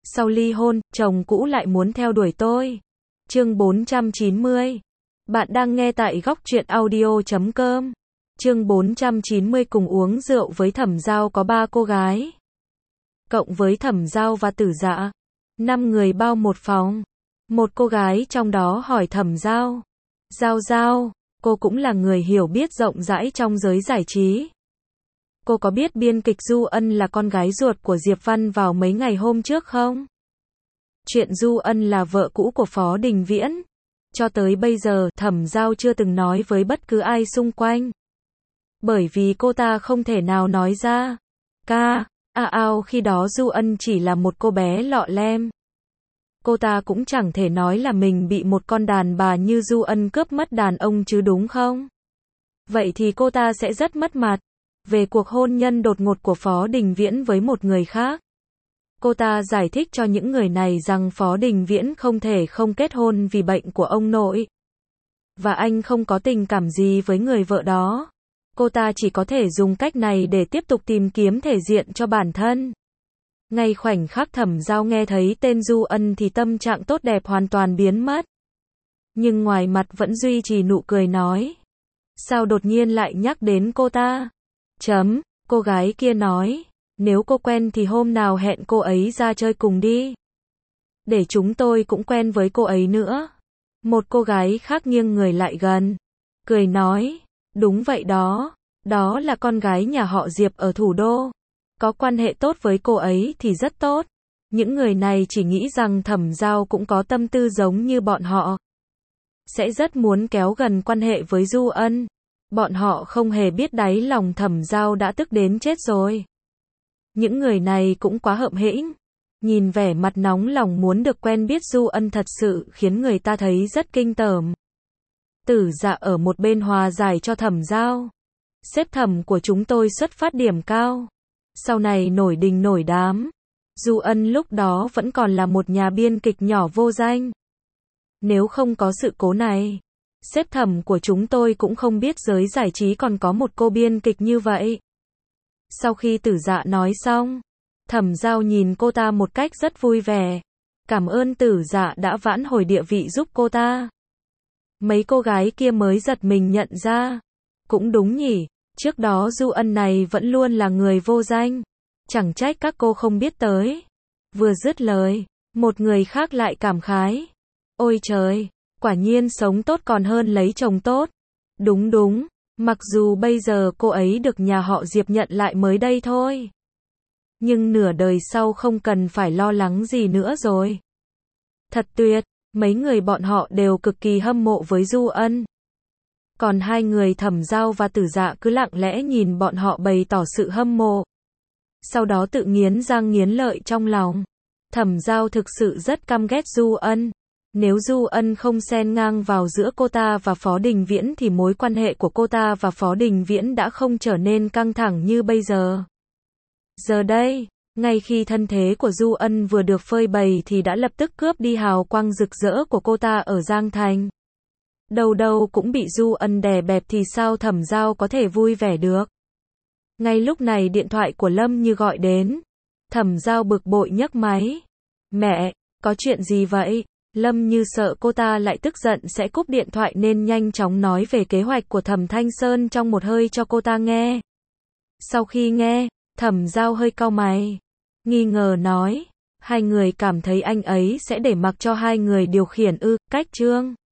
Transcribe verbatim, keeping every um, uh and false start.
Sau ly hôn, chồng cũ lại muốn theo đuổi tôi. Chương bốn trăm chín mươi. Bạn đang nghe tại góc truyện audio chấm com. Chương bốn trăm chín mươi cùng uống rượu với Thẩm Giao có ba cô gái. Cộng với Thẩm Giao và Tử Dạ. Năm người bao một phòng. Một cô gái trong đó hỏi Thẩm Giao. Giao Giao, cô cũng là người hiểu biết rộng rãi trong giới giải trí. Cô có biết biên kịch Du Ân là con gái ruột của Diệp Văn vào mấy ngày hôm trước không? Chuyện Du Ân là vợ cũ của Phó Đình Viễn. Cho tới bây giờ, Thẩm Giao chưa từng nói với bất cứ ai xung quanh. Bởi vì cô ta không thể nào nói ra. Ca, a ao khi đó Du Ân chỉ là một cô bé lọ lem. Cô ta cũng chẳng thể nói là mình bị một con đàn bà như Du Ân cướp mất đàn ông chứ đúng không? Vậy thì cô ta sẽ rất mất mặt. Về cuộc hôn nhân đột ngột của Phó Đình Viễn với một người khác. Cô ta giải thích cho những người này rằng Phó Đình Viễn không thể không kết hôn vì bệnh của ông nội. Và anh không có tình cảm gì với người vợ đó. Cô ta chỉ có thể dùng cách này để tiếp tục tìm kiếm thể diện cho bản thân. Ngay khoảnh khắc Thẩm Giao nghe thấy tên Du Ân thì tâm trạng tốt đẹp hoàn toàn biến mất. Nhưng ngoài mặt vẫn duy trì nụ cười nói. Sao đột nhiên lại nhắc đến cô ta? Chấm, cô gái kia nói. Nếu cô quen thì hôm nào hẹn cô ấy ra chơi cùng đi. Để chúng tôi cũng quen với cô ấy nữa. Một cô gái khác nghiêng người lại gần. Cười nói. Đúng vậy đó. Đó là con gái nhà họ Diệp ở thủ đô. Có quan hệ tốt với cô ấy thì rất tốt. Những người này chỉ nghĩ rằng Thẩm Giao cũng có tâm tư giống như bọn họ. Sẽ rất muốn kéo gần quan hệ với Du Ân. Bọn họ không hề biết đáy lòng Thẩm Giao đã tức đến chết rồi. Những người này cũng quá hậm hĩnh. Nhìn vẻ mặt nóng lòng muốn được quen biết Du Ân thật sự khiến người ta thấy rất kinh tởm. Tử Dạ ở một bên hòa giải cho Thẩm Giao. Sếp Thẩm của chúng tôi xuất phát điểm cao. Sau này nổi đình nổi đám. Du Ân lúc đó vẫn còn là một nhà biên kịch nhỏ vô danh. Nếu không có sự cố này, sếp Thẩm của chúng tôi cũng không biết giới giải trí còn có một cô biên kịch như vậy. Sau khi Tử Dạ nói xong, Thẩm Giao nhìn cô ta một cách rất vui vẻ. Cảm ơn Tử Dạ đã vãn hồi địa vị giúp cô ta. Mấy cô gái kia mới giật mình nhận ra. Cũng đúng nhỉ, trước đó Du Ân này vẫn luôn là người vô danh. Chẳng trách các cô không biết tới. Vừa dứt lời, một người khác lại cảm khái. Ôi trời, quả nhiên sống tốt còn hơn lấy chồng tốt. Đúng đúng, mặc dù bây giờ cô ấy được nhà họ Diệp nhận lại mới đây thôi. Nhưng nửa đời sau không cần phải lo lắng gì nữa rồi. Thật tuyệt, mấy người bọn họ đều cực kỳ hâm mộ với Du Ân. Còn hai người Thẩm Giao và Tử Dạ cứ lặng lẽ nhìn bọn họ bày tỏ sự hâm mộ. Sau đó tự nghiến răng nghiến lợi trong lòng. Thẩm Giao thực sự rất căm ghét Du Ân. Nếu Du Ân không xen ngang vào giữa cô ta và Phó Đình Viễn thì mối quan hệ của cô ta và Phó Đình Viễn đã không trở nên căng thẳng như bây giờ. Giờ đây, ngay khi thân thế của Du Ân vừa được phơi bày thì đã lập tức cướp đi hào quang rực rỡ của cô ta ở Giang Thành. Đầu đầu cũng bị Du Ân đè bẹp thì sao Thẩm Giao có thể vui vẻ được. Ngay lúc này điện thoại của Lâm Như gọi đến. Thẩm Giao bực bội nhấc máy. Mẹ, có chuyện gì vậy? Lâm Như sợ cô ta lại tức giận sẽ cúp điện thoại nên nhanh chóng nói về kế hoạch của Thẩm Thanh Sơn trong một hơi cho cô ta nghe. Sau khi nghe, Thẩm Giao hơi cau mày. Nghi ngờ nói. Hai người cảm thấy anh ấy sẽ để mặc cho hai người điều khiển ư, cách chương.